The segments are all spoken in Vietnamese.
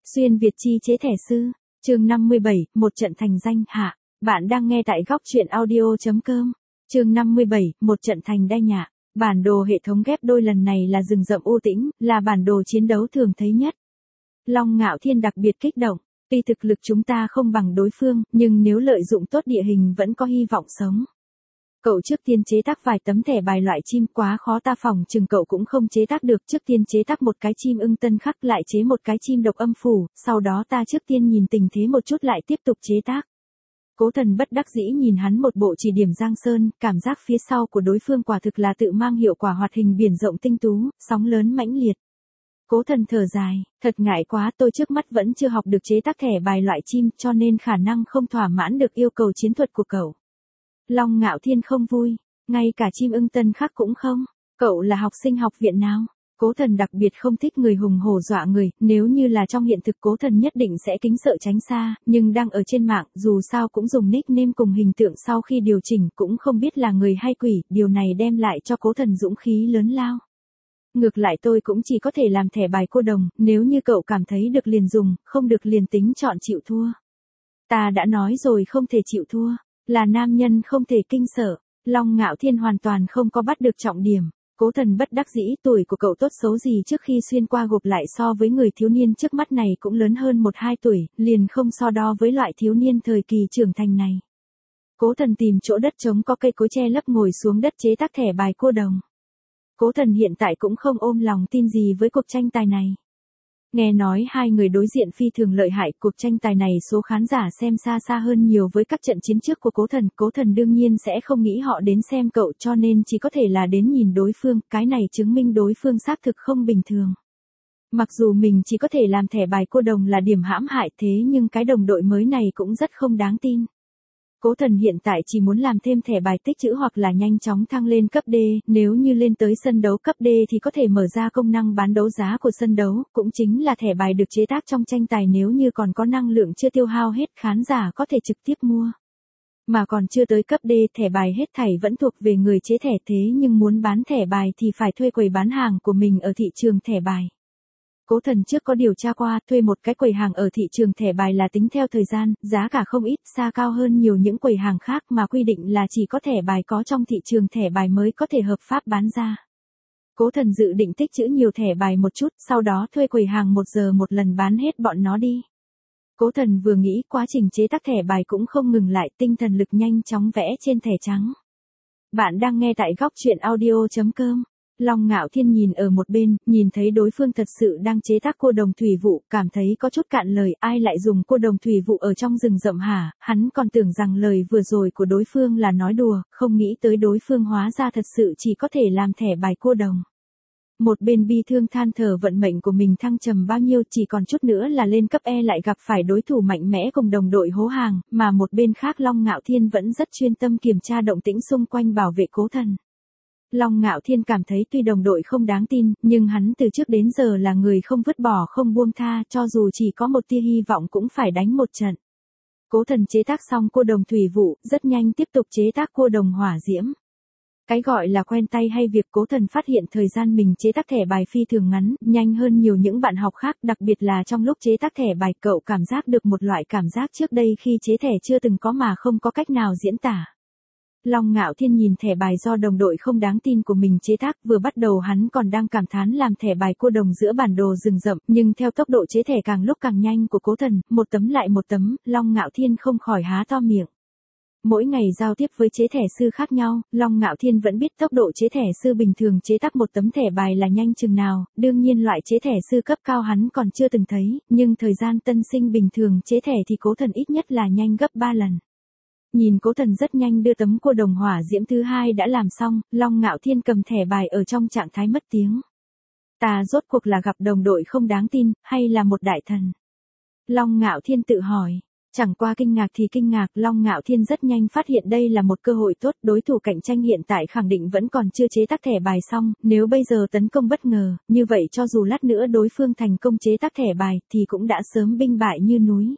Xuyên Việt chi chế thẻ sư, chương 57, một trận thành danh hạ. Bạn đang nghe tại góc truyện audio.com. Chương 57, một trận thành đai nhạ. Bản đồ hệ thống ghép đôi lần này là rừng rậm u tĩnh, là bản đồ chiến đấu thường thấy nhất. Long Ngạo Thiên đặc biệt kích động, tuy thực lực chúng ta không bằng đối phương, nhưng nếu lợi dụng tốt địa hình vẫn có hy vọng sống. Cậu trước tiên chế tác vài tấm thẻ bài loại chim quá khó ta phòng chừng cậu cũng không chế tác được. Trước tiên chế tác một cái chim ưng tân khắc lại chế một cái chim độc âm phủ, sau đó ta trước tiên nhìn tình thế một chút lại tiếp tục chế tác. Cố Thần bất đắc dĩ nhìn hắn một bộ chỉ điểm giang sơn, cảm giác phía sau của đối phương quả thực là tự mang hiệu quả hoạt hình biển rộng tinh tú, sóng lớn mãnh liệt. Cố Thần thở dài, thật ngại quá, tôi trước mắt vẫn chưa học được chế tác thẻ bài loại chim cho nên khả năng không thỏa mãn được yêu cầu chiến thuật của cậu. Long Ngạo Thiên không vui, ngay cả chim ưng tân khắc cũng không, cậu là học sinh học viện nào? Cố Thần đặc biệt không thích người hùng hổ dọa người, nếu như là trong hiện thực Cố Thần nhất định sẽ kính sợ tránh xa, nhưng đang ở trên mạng, dù sao cũng dùng nickname cùng hình tượng sau khi điều chỉnh cũng không biết là người hay quỷ, điều này đem lại cho Cố Thần dũng khí lớn lao. Ngược lại tôi cũng chỉ có thể làm thẻ bài cô đồng, nếu như cậu cảm thấy được liền dùng, không được liền tính chọn chịu thua. Ta đã nói rồi không thể chịu thua, là nam nhân không thể kinh sợ. Long Ngạo Thiên hoàn toàn không có bắt được trọng điểm. Cố Thần bất đắc dĩ, tuổi của cậu tốt xấu gì trước khi xuyên qua gộp lại so với người thiếu niên trước mắt này cũng lớn hơn 1-2 tuổi, liền không so đo với loại thiếu niên thời kỳ trưởng thành này. Cố Thần tìm chỗ đất trống có cây cối che lấp ngồi xuống đất chế tác thẻ bài cô đồng. Cố Thần hiện tại cũng không ôm lòng tin gì với cuộc tranh tài này. Nghe nói hai người đối diện phi thường lợi hại, cuộc tranh tài này số khán giả xem xa xa hơn nhiều với các trận chiến trước của Cố Thần đương nhiên sẽ không nghĩ họ đến xem cậu cho nên chỉ có thể là đến nhìn đối phương, cái này chứng minh đối phương xác thực không bình thường. Mặc dù mình chỉ có thể làm thẻ bài cô đồng là điểm hãm hại thế nhưng cái đồng đội mới này cũng rất không đáng tin. Cố Thần hiện tại chỉ muốn làm thêm thẻ bài tích trữ hoặc là nhanh chóng thăng lên cấp D, nếu như lên tới sân đấu cấp D thì có thể mở ra công năng bán đấu giá của sân đấu, cũng chính là thẻ bài được chế tác trong tranh tài nếu như còn có năng lượng chưa tiêu hao hết khán giả có thể trực tiếp mua. Mà còn chưa tới cấp D thẻ bài hết thảy vẫn thuộc về người chế thẻ thế nhưng muốn bán thẻ bài thì phải thuê quầy bán hàng của mình ở thị trường thẻ bài. Cố Thần trước có điều tra qua, thuê một cái quầy hàng ở thị trường thẻ bài là tính theo thời gian, giá cả không ít, xa cao hơn nhiều những quầy hàng khác mà quy định là chỉ có thẻ bài có trong thị trường thẻ bài mới có thể hợp pháp bán ra. Cố Thần dự định tích trữ nhiều thẻ bài một chút, sau đó thuê quầy hàng 1 giờ một lần bán hết bọn nó đi. Cố Thần vừa nghĩ quá trình chế tác thẻ bài cũng không ngừng lại, tinh thần lực nhanh chóng vẽ trên thẻ trắng. Bạn đang nghe tại góc truyện audio.com. Long Ngạo Thiên nhìn ở một bên, nhìn thấy đối phương thật sự đang chế tác cô đồng thủy vụ, cảm thấy có chút cạn lời, ai lại dùng cô đồng thủy vụ ở trong rừng rậm hả, hắn còn tưởng rằng lời vừa rồi của đối phương là nói đùa, không nghĩ tới đối phương hóa ra thật sự chỉ có thể làm thẻ bài cô đồng. Một bên bi thương than thở vận mệnh của mình thăng trầm bao nhiêu, chỉ còn chút nữa là lên cấp E lại gặp phải đối thủ mạnh mẽ cùng đồng đội hố hàng, mà một bên khác Long Ngạo Thiên vẫn rất chuyên tâm kiểm tra động tĩnh xung quanh bảo vệ Cố Thần. Long Ngạo Thiên cảm thấy tuy đồng đội không đáng tin, nhưng hắn từ trước đến giờ là người không vứt bỏ không buông tha, cho dù chỉ có một tia hy vọng cũng phải đánh một trận. Cố Thần chế tác xong cô đồng thủy vụ, rất nhanh tiếp tục chế tác cô đồng hỏa diễm. Cái gọi là quen tay hay việc Cố Thần phát hiện thời gian mình chế tác thẻ bài phi thường ngắn, nhanh hơn nhiều những bạn học khác, đặc biệt là trong lúc chế tác thẻ bài cậu cảm giác được một loại cảm giác trước đây khi chế thẻ chưa từng có mà không có cách nào diễn tả. Long Ngạo Thiên nhìn thẻ bài do đồng đội không đáng tin của mình chế tác, vừa bắt đầu hắn còn đang cảm thán làm thẻ bài cô đồng giữa bản đồ rừng rậm, nhưng theo tốc độ chế thẻ càng lúc càng nhanh của Cố Thần, một tấm lại một tấm, Long Ngạo Thiên không khỏi há to miệng. Mỗi ngày giao tiếp với chế thẻ sư khác nhau, Long Ngạo Thiên vẫn biết tốc độ chế thẻ sư bình thường chế tác một tấm thẻ bài là nhanh chừng nào, đương nhiên loại chế thẻ sư cấp cao hắn còn chưa từng thấy, nhưng thời gian tân sinh bình thường chế thẻ thì Cố Thần ít nhất là nhanh gấp 3 lần. Nhìn Cố Thần rất nhanh đưa tấm cô đồng hỏa diễm thứ 2 đã làm xong, Long Ngạo Thiên cầm thẻ bài ở trong trạng thái mất tiếng. Ta rốt cuộc là gặp đồng đội không đáng tin, hay là một đại thần? Long Ngạo Thiên tự hỏi. Chẳng qua kinh ngạc thì kinh ngạc, Long Ngạo Thiên rất nhanh phát hiện đây là một cơ hội tốt, đối thủ cạnh tranh hiện tại khẳng định vẫn còn chưa chế tác thẻ bài xong, nếu bây giờ tấn công bất ngờ, như vậy cho dù lát nữa đối phương thành công chế tác thẻ bài thì cũng đã sớm binh bại như núi.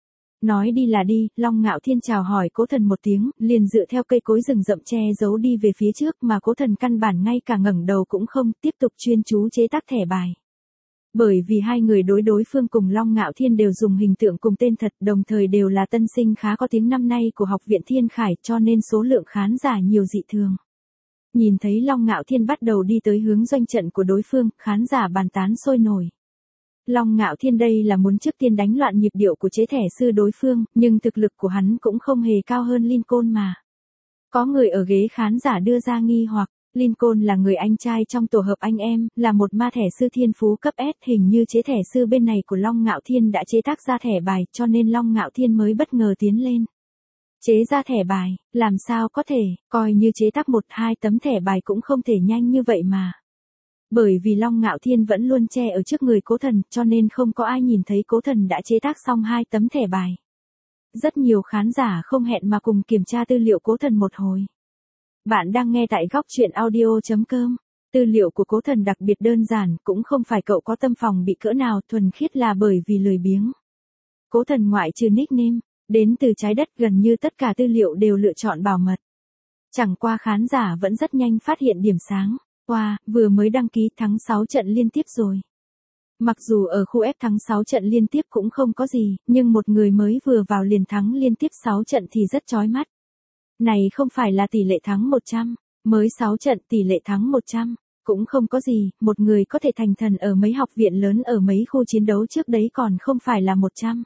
Nói đi là đi, Long Ngạo Thiên chào hỏi Cố Thần một tiếng, liền dựa theo cây cối rừng rậm che giấu đi về phía trước mà Cố Thần căn bản ngay cả ngẩng đầu cũng không, tiếp tục chuyên chú chế tác thẻ bài. Bởi vì hai người đối phương cùng Long Ngạo Thiên đều dùng hình tượng cùng tên thật, đồng thời đều là tân sinh khá có tiếng năm nay của Học viện Thiên Khải, cho nên số lượng khán giả nhiều dị thường. Nhìn thấy Long Ngạo Thiên bắt đầu đi tới hướng doanh trận của đối phương, khán giả bàn tán sôi nổi. Long Ngạo Thiên đây là muốn trước tiên đánh loạn nhịp điệu của chế thẻ sư đối phương, nhưng thực lực của hắn cũng không hề cao hơn Lincoln mà. Có người ở ghế khán giả đưa ra nghi hoặc, Lincoln là người anh trai trong tổ hợp anh em, là một ma thẻ sư thiên phú cấp S, hình như chế thẻ sư bên này của Long Ngạo Thiên đã chế tác ra thẻ bài, cho nên Long Ngạo Thiên mới bất ngờ tiến lên. Chế ra thẻ bài, làm sao có thể, coi như chế tác 1-2 tấm thẻ bài cũng không thể nhanh như vậy mà. Bởi vì Long Ngạo Thiên vẫn luôn che ở trước người Cố Thần, cho nên không có ai nhìn thấy Cố Thần đã chế tác xong 2 tấm thẻ bài. Rất nhiều khán giả không hẹn mà cùng kiểm tra tư liệu Cố Thần một hồi. Bạn đang nghe tại góc truyện audio.com. Tư liệu của Cố Thần đặc biệt đơn giản, cũng không phải cậu có tâm phòng bị cỡ nào, thuần khiết là bởi vì lười biếng. Cố Thần ngoại trừ nickname, đến từ trái đất, gần như tất cả tư liệu đều lựa chọn bảo mật. Chẳng qua khán giả vẫn rất nhanh phát hiện điểm sáng. Wow, vừa mới đăng ký thắng 6 trận liên tiếp rồi. Mặc dù ở khu F thắng 6 trận liên tiếp cũng không có gì, nhưng một người mới vừa vào liền thắng liên tiếp 6 trận thì rất chói mắt. Này không phải là tỷ lệ thắng 100, mới 6 trận tỷ lệ thắng 100, cũng không có gì, một người có thể thành thần ở mấy học viện lớn ở mấy khu chiến đấu trước đấy còn không phải là 100.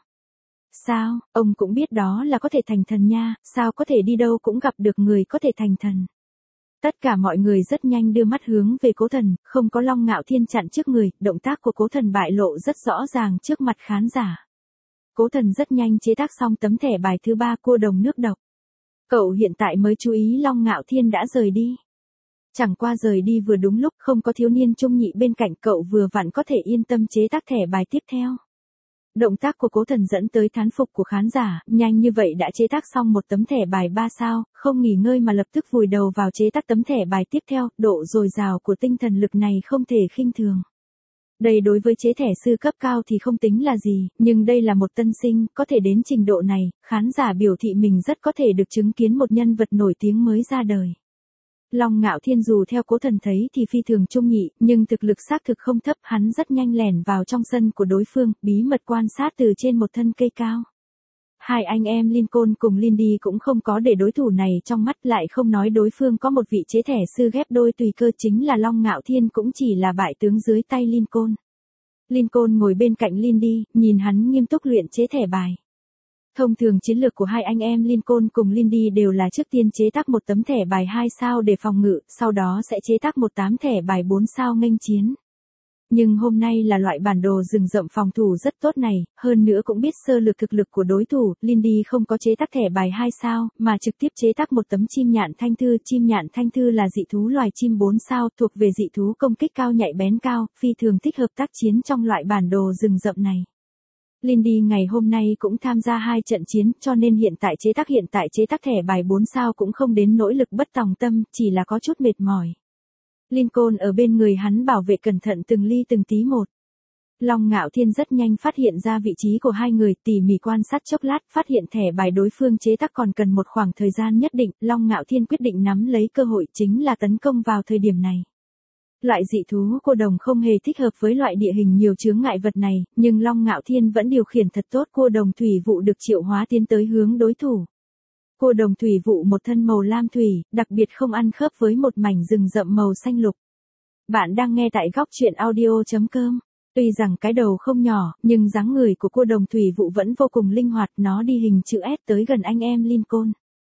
Sao, ông cũng biết đó là có thể thành thần nha, sao có thể đi đâu cũng gặp được người có thể thành thần. Tất cả mọi người rất nhanh đưa mắt hướng về Cố Thần, không có Long Ngạo Thiên chặn trước người, động tác của Cố Thần bại lộ rất rõ ràng trước mặt khán giả. Cố Thần rất nhanh chế tác xong tấm thẻ bài thứ 3 cua đồng nước độc. Cậu hiện tại mới chú ý Long Ngạo Thiên đã rời đi. Chẳng qua rời đi vừa đúng lúc, không có thiếu niên trung nhị bên cạnh, cậu vừa vặn có thể yên tâm chế tác thẻ bài tiếp theo. Động tác của Cố Thần dẫn tới thán phục của khán giả, nhanh như vậy đã chế tác xong một tấm thẻ bài 3 sao, không nghỉ ngơi mà lập tức vùi đầu vào chế tác tấm thẻ bài tiếp theo, độ dồi dào của tinh thần lực này không thể khinh thường. Đây đối với chế thẻ sư cấp cao thì không tính là gì, nhưng đây là một tân sinh, có thể đến trình độ này, khán giả biểu thị mình rất có thể được chứng kiến một nhân vật nổi tiếng mới ra đời. Long Ngạo Thiên dù theo Cố Thần thấy thì phi thường trung nhị, nhưng thực lực xác thực không thấp, hắn rất nhanh lẻn vào trong sân của đối phương, bí mật quan sát từ trên một thân cây cao. Hai anh em Lincoln cùng Lindy cũng không có để đối thủ này trong mắt, lại không nói đối phương có một vị chế thẻ sư ghép đôi tùy cơ, chính là Long Ngạo Thiên cũng chỉ là bại tướng dưới tay Lincoln. Lincoln ngồi bên cạnh Lindy, nhìn hắn nghiêm túc luyện chế thẻ bài. Thông thường chiến lược của hai anh em Lincoln cùng Lindy đều là trước tiên chế tác một tấm thẻ bài 2 sao để phòng ngự, sau đó sẽ chế tác một 8 thẻ bài 4 sao nghênh chiến. Nhưng hôm nay là loại bản đồ rừng rậm phòng thủ rất tốt này, hơn nữa cũng biết sơ lược thực lực của đối thủ, Lindy không có chế tác thẻ bài 2 sao, mà trực tiếp chế tác một tấm chim nhạn thanh thư. Chim nhạn thanh thư là dị thú loài chim 4 sao, thuộc về dị thú công kích cao nhạy bén cao, phi thường thích hợp tác chiến trong loại bản đồ rừng rậm này. Lindy ngày hôm nay cũng tham gia 2 trận chiến, cho nên hiện tại chế tác thẻ bài 4 sao cũng không đến nỗi lực bất tòng tâm, chỉ là có chút mệt mỏi. Lincoln ở bên người hắn bảo vệ cẩn thận từng ly từng tí một. Long Ngạo Thiên rất nhanh phát hiện ra vị trí của hai người, tỉ mỉ quan sát chốc lát, phát hiện thẻ bài đối phương chế tác còn cần một khoảng thời gian nhất định, Long Ngạo Thiên quyết định nắm lấy cơ hội, chính là tấn công vào thời điểm này. Loại dị thú cua đồng không hề thích hợp với loại địa hình nhiều chướng ngại vật này, nhưng Long Ngạo Thiên vẫn điều khiển thật tốt. Cua đồng thủy vụ được triệu hóa tiến tới hướng đối thủ. Cua đồng thủy vụ một thân màu lam thủy, đặc biệt không ăn khớp với một mảnh rừng rậm màu xanh lục. Bạn đang nghe tại góc truyện audio.com. Tuy rằng cái đầu không nhỏ, nhưng dáng người của cua đồng thủy vụ vẫn vô cùng linh hoạt, nó đi hình chữ S tới gần anh em Lincoln.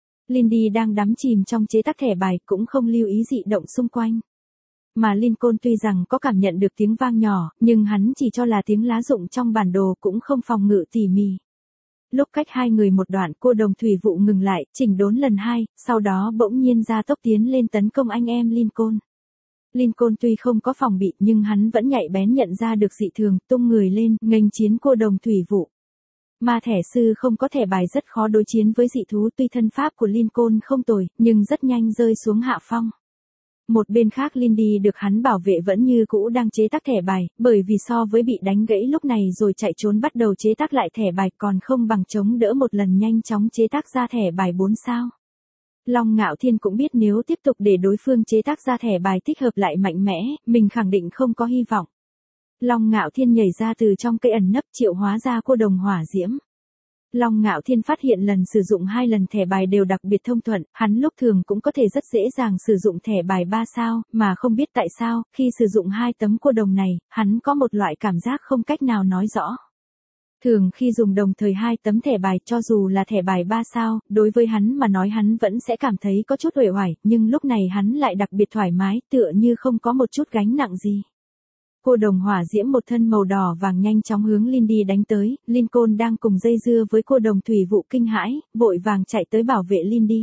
Lindy đang đắm chìm trong chế tác thẻ bài, cũng không lưu ý dị động xung quanh. Mà Lincoln tuy rằng có cảm nhận được tiếng vang nhỏ, nhưng hắn chỉ cho là tiếng lá rụng trong bản đồ, cũng không phòng ngự tỉ mỉ. Lúc cách hai người một đoạn, cua đồng thủy vụ ngừng lại, chỉnh đốn lần 2, sau đó bỗng nhiên ra tốc tiến lên tấn công anh em Lincoln. Lincoln tuy không có phòng bị, nhưng hắn vẫn nhạy bén nhận ra được dị thường, tung người lên, nghênh chiến cua đồng thủy vụ. Ma thẻ sư không có thẻ bài rất khó đối chiến với dị thú, tuy thân pháp của Lincoln không tồi, nhưng rất nhanh rơi xuống hạ phong. Một bên khác Lindy được hắn bảo vệ vẫn như cũ đang chế tác thẻ bài, bởi vì so với bị đánh gãy lúc này rồi chạy trốn bắt đầu chế tác lại thẻ bài còn không bằng chống đỡ một lần nhanh chóng chế tác ra thẻ bài 4 sao. Long Ngạo Thiên cũng biết nếu tiếp tục để đối phương chế tác ra thẻ bài thích hợp lại mạnh mẽ, mình khẳng định không có hy vọng. Long Ngạo Thiên nhảy ra từ trong cây ẩn nấp triệu hóa ra cô đồng hỏa diễm. Long Ngạo Thiên phát hiện lần sử dụng 2 lần thẻ bài đều đặc biệt thông thuận, hắn lúc thường cũng có thể rất dễ dàng sử dụng thẻ bài 3 sao, mà không biết tại sao, khi sử dụng 2 tấm cô đồng này, hắn có một loại cảm giác không cách nào nói rõ. Thường khi dùng đồng thời 2 tấm thẻ bài cho dù là thẻ bài 3 sao, đối với hắn mà nói hắn vẫn sẽ cảm thấy có chút uể oải, nhưng lúc này hắn lại đặc biệt thoải mái, tựa như không có một chút gánh nặng gì. Cô đồng hỏa diễm một thân màu đỏ vàng nhanh chóng hướng Lindy đánh tới, Lincoln đang cùng dây dưa với cô đồng thủy vụ kinh hãi, vội vàng chạy tới bảo vệ Lindy.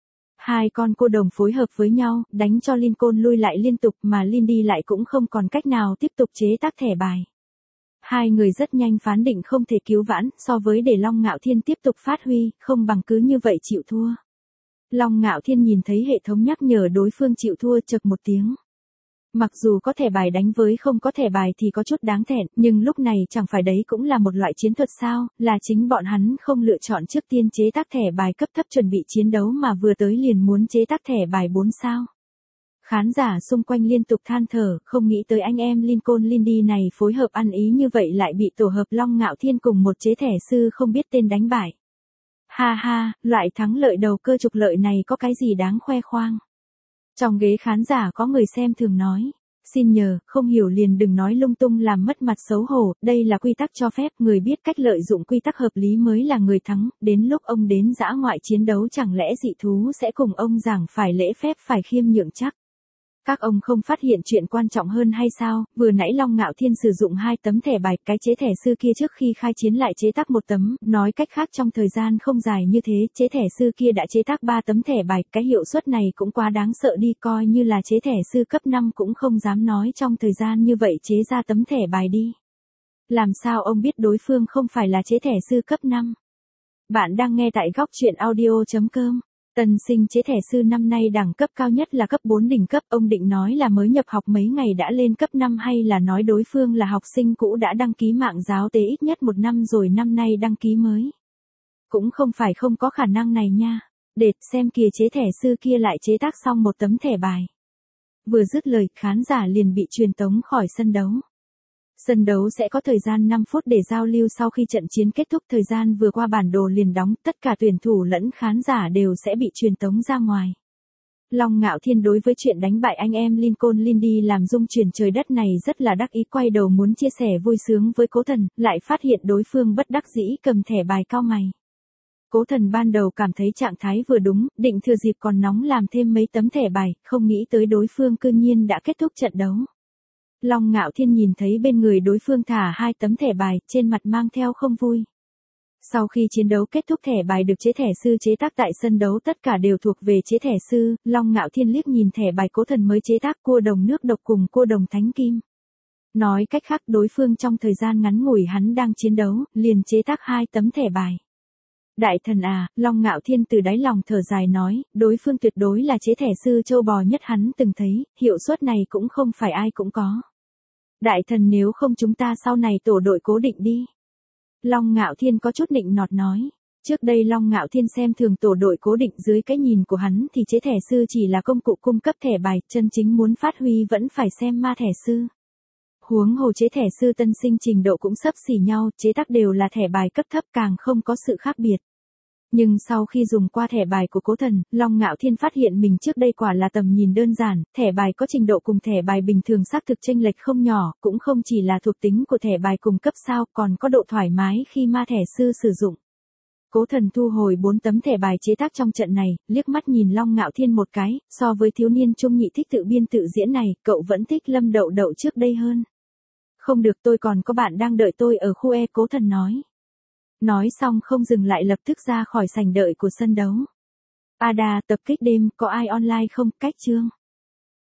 2 con cô đồng phối hợp với nhau, đánh cho Lincoln lui lại liên tục mà Lindy lại cũng không còn cách nào tiếp tục chế tác thẻ bài. 2 người rất nhanh phán định không thể cứu vãn, so với để Long Ngạo Thiên tiếp tục phát huy, không bằng cứ như vậy chịu thua. Long Ngạo Thiên nhìn thấy hệ thống nhắc nhở đối phương chịu thua chậc một tiếng. Mặc dù có thẻ bài đánh với không có thẻ bài thì có chút đáng thẹn, nhưng lúc này chẳng phải đấy cũng là một loại chiến thuật sao, là chính bọn hắn không lựa chọn trước tiên chế tác thẻ bài cấp thấp chuẩn bị chiến đấu mà vừa tới liền muốn chế tác thẻ bài 4 sao. Khán giả xung quanh liên tục than thở, không nghĩ tới anh em Lincoln Lindy này phối hợp ăn ý như vậy lại bị tổ hợp Long Ngạo Thiên cùng một chế thẻ sư không biết tên đánh bại. Ha ha, loại thắng lợi đầu cơ trục lợi này có cái gì đáng khoe khoang. Trong ghế khán giả có người xem thường nói, xin nhờ, không hiểu liền đừng nói lung tung làm mất mặt xấu hổ, đây là quy tắc cho phép, người biết cách lợi dụng quy tắc hợp lý mới là người thắng, đến lúc ông đến dã ngoại chiến đấu chẳng lẽ dị thú sẽ cùng ông giảng phải lễ phép phải khiêm nhượng chắc. Các ông không phát hiện chuyện quan trọng hơn hay sao, vừa nãy Long Ngạo Thiên sử dụng 2 tấm thẻ bài, cái chế thẻ sư kia trước khi khai chiến lại chế tác 1 tấm, nói cách khác trong thời gian không dài như thế, chế thẻ sư kia đã chế tác 3 tấm thẻ bài, cái hiệu suất này cũng quá đáng sợ đi, coi như là chế thẻ sư cấp 5 cũng không dám nói trong thời gian như vậy chế ra tấm thẻ bài đi. Làm sao ông biết đối phương không phải là chế thẻ sư cấp 5? Bạn đang nghe tại góc truyện audio.com. Tân sinh chế thẻ sư năm nay đẳng cấp cao nhất là cấp 4 đỉnh cấp, ông định nói là mới nhập học mấy ngày đã lên cấp 5 hay là nói đối phương là học sinh cũ đã đăng ký mạng giáo tế ít nhất 1 năm rồi năm nay đăng ký mới. Cũng không phải không có khả năng này nha. Để xem kìa chế thẻ sư kia lại chế tác xong 1 tấm thẻ bài. Vừa dứt lời, khán giả liền bị truyền tống khỏi sân đấu. Sân đấu sẽ có thời gian 5 phút để giao lưu sau khi trận chiến kết thúc, thời gian vừa qua bản đồ liền đóng, tất cả tuyển thủ lẫn khán giả đều sẽ bị truyền tống ra ngoài. Long Ngạo Thiên đối với chuyện đánh bại anh em Lincoln Lindy làm rung chuyển trời đất này rất là đắc ý, quay đầu muốn chia sẻ vui sướng với Cố Thần, lại phát hiện đối phương bất đắc dĩ cầm thẻ bài cau mày. Cố Thần ban đầu cảm thấy trạng thái vừa đúng, định thừa dịp còn nóng làm thêm mấy tấm thẻ bài, không nghĩ tới đối phương cư nhiên đã kết thúc trận đấu. Long Ngạo Thiên nhìn thấy bên người đối phương thả 2 tấm thẻ bài, trên mặt mang theo không vui. Sau khi chiến đấu kết thúc, thẻ bài được chế thẻ sư chế tác tại sân đấu tất cả đều thuộc về chế thẻ sư, Long Ngạo Thiên liếc nhìn thẻ bài Cố Thần mới chế tác cua đồng nước độc cùng cua đồng thánh kim. Nói cách khác đối phương trong thời gian ngắn ngủi hắn đang chiến đấu, liền chế tác 2 tấm thẻ bài. Đại thần à, Long Ngạo Thiên từ đáy lòng thở dài nói, đối phương tuyệt đối là chế thẻ sư châu bò nhất hắn từng thấy, hiệu suất này cũng không phải ai cũng có. Đại thần nếu không chúng ta sau này tổ đội cố định đi. Long Ngạo Thiên có chút nịnh nọt nói. Trước đây Long Ngạo Thiên xem thường tổ đội cố định, dưới cái nhìn của hắn thì chế thẻ sư chỉ là công cụ cung cấp thẻ bài, chân chính muốn phát huy vẫn phải xem ma thẻ sư. Huống hồ chế thẻ sư tân sinh trình độ cũng xấp xỉ nhau, chế tác đều là thẻ bài cấp thấp càng không có sự khác biệt. Nhưng sau khi dùng qua thẻ bài của Cố Thần, Long Ngạo Thiên phát hiện mình trước đây quả là tầm nhìn đơn giản, thẻ bài có trình độ cùng thẻ bài bình thường xác thực chênh lệch không nhỏ, cũng không chỉ là thuộc tính của thẻ bài cùng cấp sao, còn có độ thoải mái khi ma thẻ sư sử dụng. Cố Thần thu hồi 4 tấm thẻ bài chế tác trong trận này, liếc mắt nhìn Long Ngạo Thiên một cái, so với thiếu niên trung nhị thích tự biên tự diễn này, cậu vẫn thích Lâm Đậu Đậu trước đây hơn. Không được, tôi còn có bạn đang đợi tôi ở khu E, Cố Thần nói. Nói xong không dừng lại lập tức ra khỏi sảnh đợi của sân đấu. Ada, tập kích đêm, có ai online không? Cách chương.